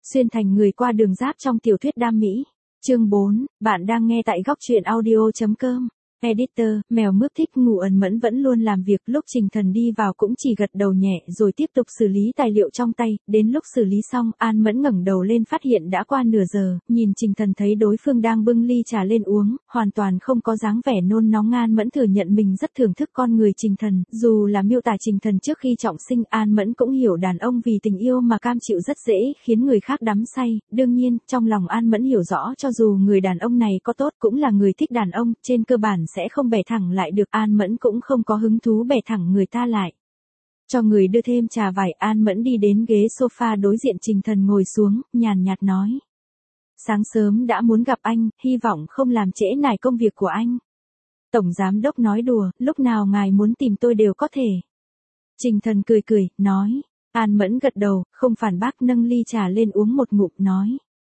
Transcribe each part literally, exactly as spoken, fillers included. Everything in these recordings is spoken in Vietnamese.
Xuyên thành người qua đường giáp trong tiểu thuyết đam mỹ. Chương bốn, bạn đang nghe tại góc truyện audio chấm com. Editor, mèo mướp thích ngủ ẩn mẫn vẫn luôn làm việc, lúc Trình Thần đi vào cũng chỉ gật đầu nhẹ rồi tiếp tục xử lý tài liệu trong tay, đến lúc xử lý xong, An Mẫn ngẩng đầu lên phát hiện đã qua nửa giờ, nhìn Trình Thần thấy đối phương đang bưng ly trà lên uống, hoàn toàn không có dáng vẻ nôn nóng. An Mẫn thừa nhận mình rất thưởng thức con người Trình Thần, dù là miêu tả Trình Thần trước khi trọng sinh, An Mẫn cũng hiểu đàn ông vì tình yêu mà cam chịu rất dễ khiến người khác đắm say, đương nhiên, trong lòng An Mẫn hiểu rõ cho dù người đàn ông này có tốt cũng là người thích đàn ông, trên cơ bản sẽ không bẻ thẳng lại được. An Mẫn cũng không có hứng thú bẻ thẳng người ta lại. Cho người đưa thêm trà vải, An Mẫn đi đến ghế sofa đối diện Trình Thần ngồi xuống, nhàn nhạt nói. Sáng sớm đã muốn gặp anh, hy vọng không làm trễ nải công việc của anh. Tổng giám đốc nói đùa, lúc nào ngài muốn tìm tôi đều có thể. Trình Thần cười cười, nói. An Mẫn gật đầu, không phản bác, nâng ly trà lên uống một ngụm, nói.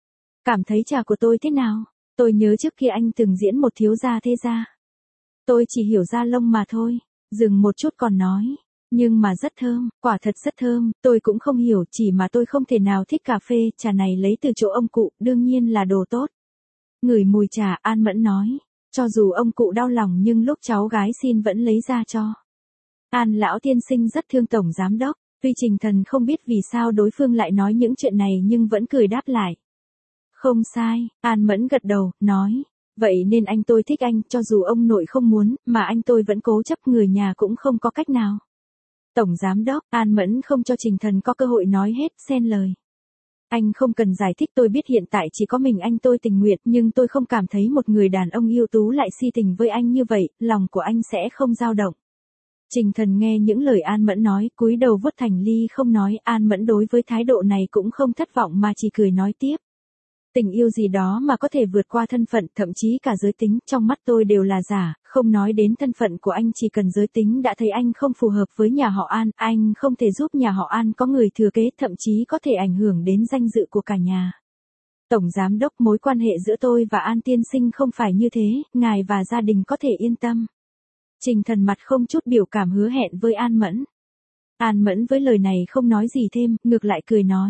Cảm thấy trà của tôi thế nào? Tôi nhớ trước kia anh từng diễn một thiếu gia thế gia. Tôi chỉ hiểu da lông mà thôi, dừng một chút còn nói, nhưng mà rất thơm, quả thật rất thơm, tôi cũng không hiểu, chỉ mà tôi không thể nào thích cà phê, trà này lấy từ chỗ ông cụ, đương nhiên là đồ tốt. Ngửi mùi trà, An Mẫn nói, cho dù ông cụ đau lòng nhưng lúc cháu gái xin vẫn lấy ra cho. An lão tiên sinh rất thương tổng giám đốc, tuy Trình Thần không biết vì sao đối phương lại nói những chuyện này nhưng vẫn cười đáp lại. Không sai, An Mẫn gật đầu, nói. Vậy nên anh tôi thích anh, cho dù ông nội không muốn, mà anh tôi vẫn cố chấp, người nhà cũng không có cách nào. Tổng giám đốc, An Mẫn không cho Trình Thần có cơ hội nói hết, xen lời. Anh không cần giải thích, tôi biết hiện tại chỉ có mình anh tôi tình nguyện, nhưng tôi không cảm thấy một người đàn ông ưu tú lại si tình với anh như vậy, lòng của anh sẽ không dao động. Trình Thần nghe những lời An Mẫn nói, cúi đầu vuốt thành ly không nói. An Mẫn đối với thái độ này cũng không thất vọng mà chỉ cười nói tiếp. Tình yêu gì đó mà có thể vượt qua thân phận, thậm chí cả giới tính, trong mắt tôi đều là giả, không nói đến thân phận của anh, chỉ cần giới tính đã thấy anh không phù hợp với nhà họ An, anh không thể giúp nhà họ An có người thừa kế, thậm chí có thể ảnh hưởng đến danh dự của cả nhà. Tổng giám đốc, mối quan hệ giữa tôi và An tiên sinh không phải như thế, ngài và gia đình có thể yên tâm. Trình Thần mặt không chút biểu cảm hứa hẹn với An Mẫn. An Mẫn với lời này không nói gì thêm, ngược lại cười nói.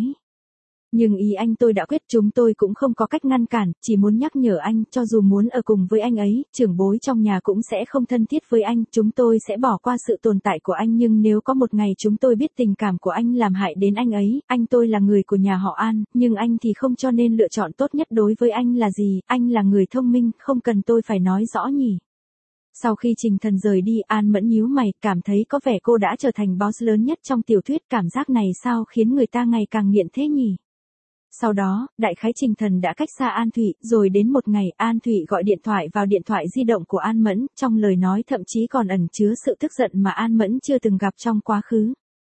Nhưng ý anh tôi đã quyết, chúng tôi cũng không có cách ngăn cản, chỉ muốn nhắc nhở anh, cho dù muốn ở cùng với anh ấy, trưởng bối trong nhà cũng sẽ không thân thiết với anh, chúng tôi sẽ bỏ qua sự tồn tại của anh, nhưng nếu có một ngày chúng tôi biết tình cảm của anh làm hại đến anh ấy, anh tôi là người của nhà họ An, nhưng anh thì không, cho nên lựa chọn tốt nhất đối với anh là gì, anh là người thông minh, không cần tôi phải nói rõ nhỉ. Sau khi Trình Thần rời đi, An Mẫn nhíu mày, cảm thấy có vẻ cô đã trở thành boss lớn nhất trong tiểu thuyết, cảm giác này sao khiến người ta ngày càng nghiện thế nhỉ? Sau đó, đại khái Trình Thần đã cách xa An Thụy, rồi đến một ngày, An Thụy gọi điện thoại vào điện thoại di động của An Mẫn, trong lời nói thậm chí còn ẩn chứa sự tức giận mà An Mẫn chưa từng gặp trong quá khứ.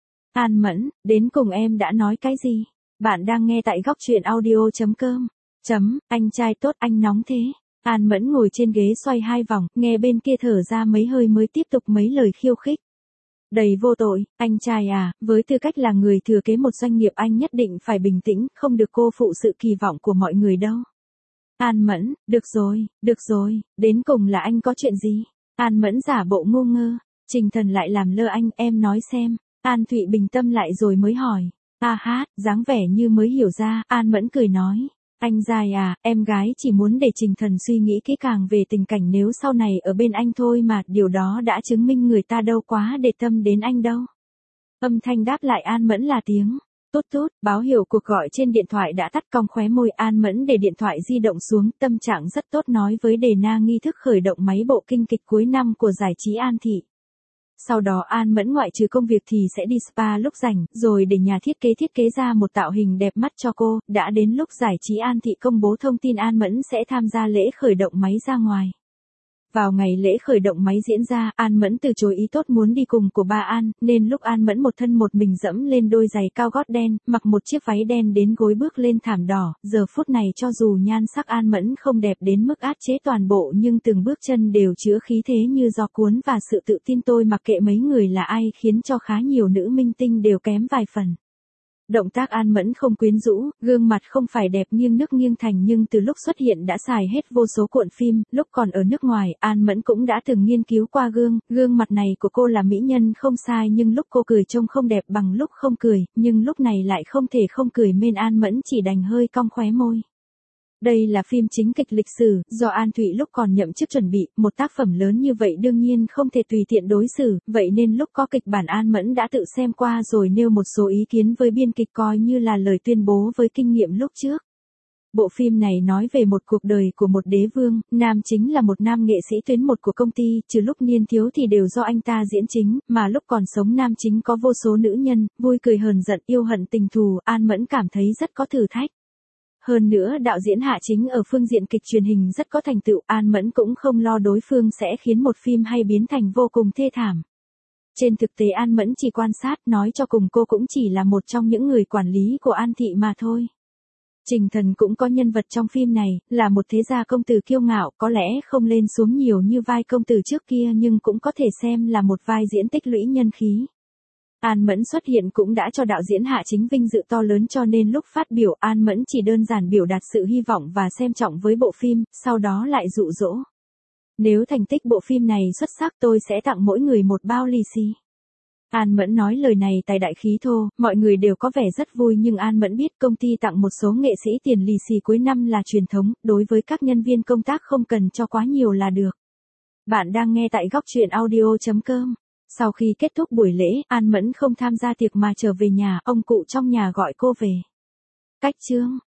An Mẫn, đến cùng em đã nói cái gì? Bạn đang nghe tại góc truyện audio chấm com. Chấm, anh trai tốt, anh nóng thế. An Mẫn ngồi trên ghế xoay hai vòng, nghe bên kia thở ra mấy hơi mới tiếp tục mấy lời khiêu khích. Đầy vô tội, anh trai à, với tư cách là người thừa kế một doanh nghiệp anh nhất định phải bình tĩnh, không được cô phụ sự kỳ vọng của mọi người đâu. An Mẫn, được rồi, được rồi, đến cùng là anh có chuyện gì? An Mẫn giả bộ ngu ngơ, Trình Thần lại làm lơ anh, em nói xem. An Thụy bình tâm lại rồi mới hỏi. A hát, dáng vẻ như mới hiểu ra, An Mẫn cười nói. Anh dai à, em gái chỉ muốn để Trình Thần suy nghĩ kỹ càng về tình cảnh nếu sau này ở bên anh thôi mà, điều đó đã chứng minh người ta đâu quá để tâm đến anh đâu. Âm thanh đáp lại An Mẫn là tiếng tút tút, báo hiệu cuộc gọi trên điện thoại đã tắt, cong khóe môi. An Mẫn để điện thoại di động xuống, tâm trạng rất tốt nói với Đề Na nghi thức khởi động máy bộ kinh kịch cuối năm của giải trí An Thị. Sau đó An Mẫn ngoại trừ công việc thì sẽ đi spa lúc rảnh, rồi để nhà thiết kế thiết kế ra một tạo hình đẹp mắt cho cô. Đã đến lúc giải trí An Thị công bố thông tin An Mẫn sẽ tham gia lễ khởi động máy ra ngoài. Vào ngày lễ khởi động máy diễn ra, An Mẫn từ chối ý tốt muốn đi cùng của ba An, nên lúc An Mẫn một thân một mình dẫm lên đôi giày cao gót đen, mặc một chiếc váy đen đến gối bước lên thảm đỏ, giờ phút này cho dù nhan sắc An Mẫn không đẹp đến mức át chế toàn bộ nhưng từng bước chân đều chứa khí thế như gió cuốn và sự tự tin, tôi mặc kệ mấy người là ai khiến cho khá nhiều nữ minh tinh đều kém vài phần. Động tác An Mẫn không quyến rũ, gương mặt không phải đẹp nghiêng nước nghiêng thành nhưng từ lúc xuất hiện đã xài hết vô số cuộn phim, lúc còn ở nước ngoài, An Mẫn cũng đã từng nghiên cứu qua gương, gương mặt này của cô là mỹ nhân không sai nhưng lúc cô cười trông không đẹp bằng lúc không cười, nhưng lúc này lại không thể không cười nên An Mẫn chỉ đành hơi cong khóe môi. Đây là phim chính kịch lịch sử, do An Thụy lúc còn nhậm chức chuẩn bị, một tác phẩm lớn như vậy đương nhiên không thể tùy tiện đối xử, vậy nên lúc có kịch bản An Mẫn đã tự xem qua rồi nêu một số ý kiến với biên kịch coi như là lời tuyên bố với kinh nghiệm lúc trước. Bộ phim này nói về một cuộc đời của một đế vương, nam chính là một nam nghệ sĩ tuyến một của công ty, trừ lúc niên thiếu thì đều do anh ta diễn chính, mà lúc còn sống nam chính có vô số nữ nhân, vui cười hờn giận yêu hận tình thù, An Mẫn cảm thấy rất có thử thách. Hơn nữa đạo diễn Hạ Chính ở phương diện kịch truyền hình rất có thành tựu, An Mẫn cũng không lo đối phương sẽ khiến một phim hay biến thành vô cùng thê thảm. Trên thực tế An Mẫn chỉ quan sát, nói cho cùng cô cũng chỉ là một trong những người quản lý của An Thị mà thôi. Trình Thần cũng có nhân vật trong phim này, là một thế gia công tử kiêu ngạo, có lẽ không lên xuống nhiều như vai công tử trước kia nhưng cũng có thể xem là một vai diễn tích lũy nhân khí. An Mẫn xuất hiện cũng đã cho đạo diễn Hạ Chính vinh dự to lớn cho nên lúc phát biểu An Mẫn chỉ đơn giản biểu đạt sự hy vọng và xem trọng với bộ phim, sau đó lại dụ dỗ. Nếu thành tích bộ phim này xuất sắc tôi sẽ tặng mỗi người một bao lì xì. An Mẫn nói lời này tài đại khí thô, mọi người đều có vẻ rất vui nhưng An Mẫn biết công ty tặng một số nghệ sĩ tiền lì xì cuối năm là truyền thống, đối với các nhân viên công tác không cần cho quá nhiều là được. Bạn đang nghe tại góc truyện audio chấm com. Sau khi kết thúc buổi lễ, An Mẫn không tham gia tiệc mà trở về nhà, ông cụ trong nhà gọi cô về. Cách chương